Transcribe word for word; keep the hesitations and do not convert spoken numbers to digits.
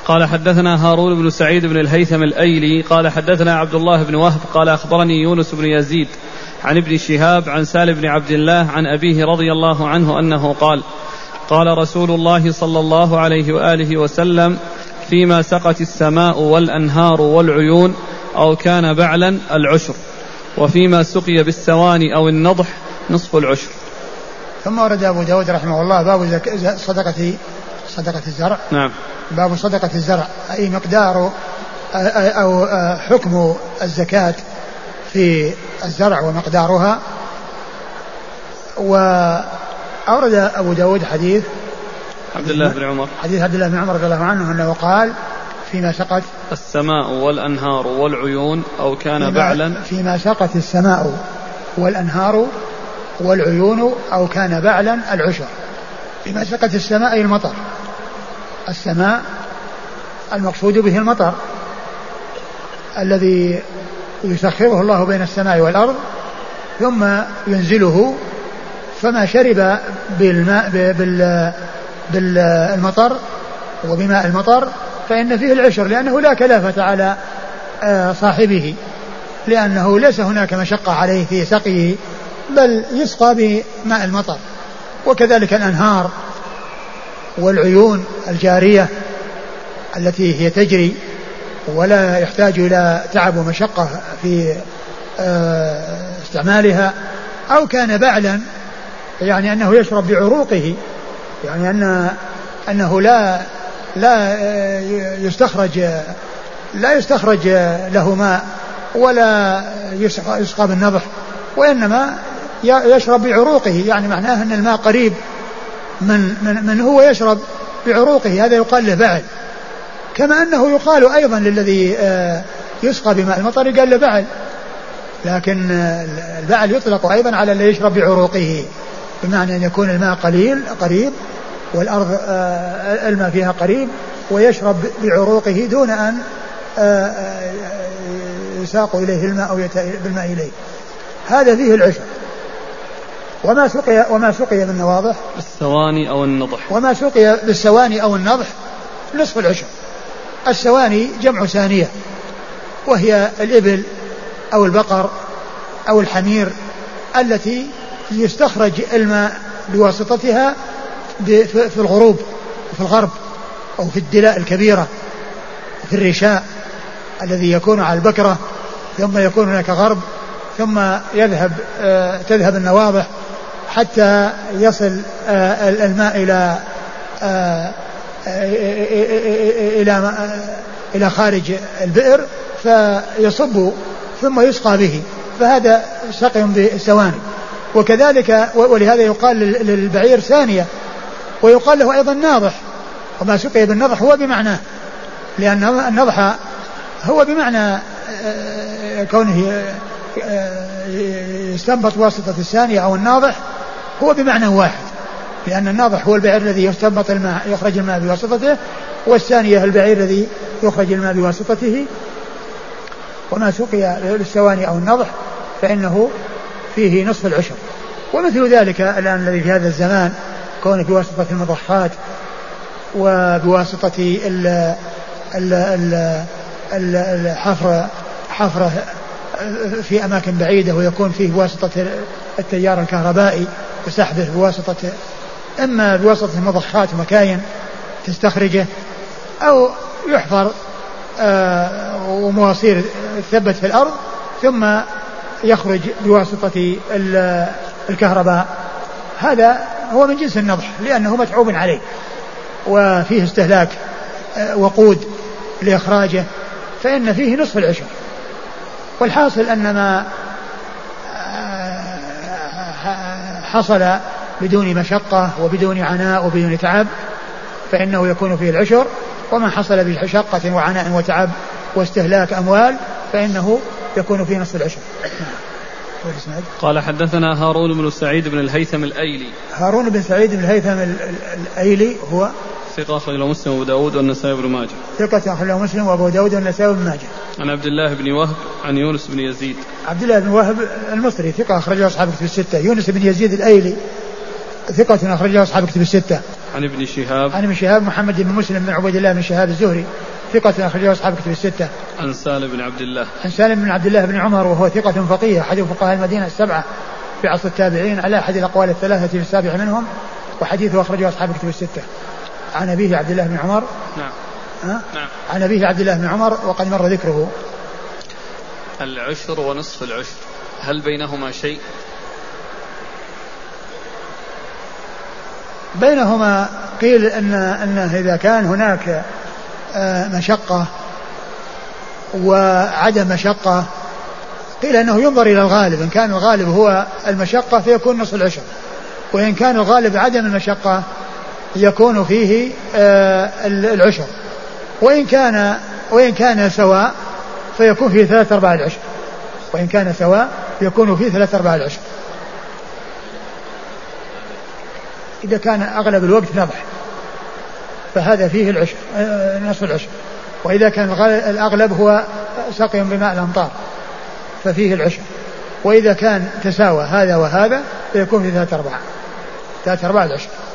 قال حدثنا هارون بن سعيد بن الهيثم الأيلي قال حدثنا عبد الله بن وهب قال أخبرني يونس بن يزيد عن ابن شهاب عن سالم بن عبد الله عن أبيه رضي الله عنه أنه قال قال رسول الله صلى الله عليه وآله وسلم فيما سقت السماء والأنهار والعيون أو كان بعلا العشر، وفيما سقي بالسواني أو النضح نصف العشر. ثم ورد أبو داود رحمه الله باب صدقة صدقة الزرع. نعم. باب صدقة الزرع أي مقدار أو حكم الزكاة في الزرع ومقدارها. وأورد أبو داود حديث عبد الله بن عمر حديث عبد الله بن عمر رضي الله عنه أنه قال فيما سقت السماء والأنهار والعيون أو كان فيما بعلا فيما سقت السماء والأنهار والعيون أو كان بعلا العشر. فيما سقت السماء المطر، السماء المقصود به المطر الذي يسخره الله بين السماء والأرض ثم ينزله، فما شرب بالماء بالمطر وبماء المطر فإن فيه العشر، لأنه لا كلافة على صاحبه، لأنه ليس هناك مشقة عليه في سقيه بل يسقى بماء المطر. وكذلك الأنهار والعيون الجارية التي هي تجري ولا يحتاج إلى تعب ومشقة في استعمالها، أو كان بعلا يعني أنه يشرب بعروقه، يعني أن أنه لا لا يستخرج لا يستخرج له ماء ولا يسقى بالنضح، وإنما يشرب بعروقه، يعني معناه أن الماء قريب من, من, من هو يشرب بعروقه، هذا يقال له بعل. كما أنه يقال أيضا للذي يسقى بماء المطر قال له بعل، لكن البعل يطلق أيضا على الذي يشرب بعروقه، بمعنى أن يكون الماء قليل قريب والأرض الماء فيها قريب ويشرب بعروقه دون أن يساق إليه الماء أو بالماء إليه. هذا فيه العشر. وما سقي وما سقي بالنواضح السواني أو النضح وما سقي بالسواني أو النضح نصف العشر. السواني جمع ثانية، وهي الإبل أو البقر أو الحمير التي يستخرج الماء بواسطتها في الغروب في الغرب أو في الدلاء الكبيرة في الرشاء الذي يكون على البكرة، ثم يكون هناك غرب، ثم يذهب آه تذهب النواضح حتى يصل آه الماء إلى آه إلى إلى خارج البئر فيصب ثم يسقى به، فهذا سقي بالسواني. وكذلك ولهذا يقال للبعير ثانية، ويقال له أيضا ناضح. وما سقي بالنضح هو بمعناه، لأن النضح هو بمعنى كونه يستنبط واسطة الثانية أو الناضح، هو بمعنى واحد، لأن الناضح هو البعير الذي يستنبط الماء يخرج الماء بواسطته، والثانية البعير الذي يخرج الماء بواسطته. وما سقي بالسواني أو النضح فإنه فيه نصف العشر. ومثل ذلك الآن الذي في هذا الزمان كونه بواسطة المضخات وبواسطة ال ال الحفر حفره في أماكن بعيدة، ويكون فيه بواسطة التيار الكهربائي وسحبه بواسطة إما بواسطة المضخات ومكاين تستخرجه، أو يحفر آه ومواصير تثبت في الأرض ثم يخرج بواسطة الكهرباء. هذا هو من جنس النضح لأنه متعوب عليه وفيه استهلاك آه وقود لإخراجه، فإن فيه نصف العشر. والحاصل أن ما حصل بدون مشقة وبدون عناء وبدون تعب فإنه يكون فيه العشر، وما حصل بمشقة وعناء وتعب واستهلاك أموال فإنه يكون فيه نصف العشر. قال حدثنا هارون بن سعيد بن الهيثم الأيلي. هارون بن سعيد بن الهيثم الأيلي هو ثقة أخرج له مسلم وأبو داود والنسائي بن ماجه. ثقة أخرج له مسلم وأبو داود والنسائي بن ماجه. عن عبد الله بن وهب عن يونس بن يزيد. عبد الله بن وهب المصري ثقة أخرج له أصحاب كتب الستة. يونس بن يزيد الأيلي ثقة أخرج له أصحاب كتب الستة. عن ابن شهاب عن ابن شهاب محمد بن مسلم بن عبيد الله بن شهاب الزهري ثقة أخرجه أصحاب كتب الستة. عن سالم بن عبد الله عن سالم بن عبد الله بن عمر وهو ثقة فقيه أحد فقهاء المدينة السبعة في عصر التابعين على أحد الأقوال الثلاثة في السابع منهم، وحديثه أخرجه أصحاب كتب الستة. عن أبيه عبد الله بن عمر. نعم. أه؟ نعم. عن أبيه عبد الله بن عمر وقد مر ذكره. العشر ونصف العشر هل بينهما شيء؟ بينهما قيل أن أنه إذا كان هناك مشقة وعدم مشقة قيل أنه ينظر إلى الغالب، إن كان الغالب هو المشقة فيكون نصف العشر، وإن كان الغالب عدم المشقة يكون فيه العشر، وإن كان وإن كان سواء فيكون فيه ثلاث أرباع العشر، وإن كان سواء يكون فيه ثلاث أرباع العشر إذا كان أغلب الوقت نضح فهذا فيه العشر نصف العشر، وإذا كان الأغلب هو سقي بماء الأمطار ففيه العشر، وإذا كان تساوى هذا وهذا فيكون فيه ثلاث أرباع ثلاث أرباع العشر.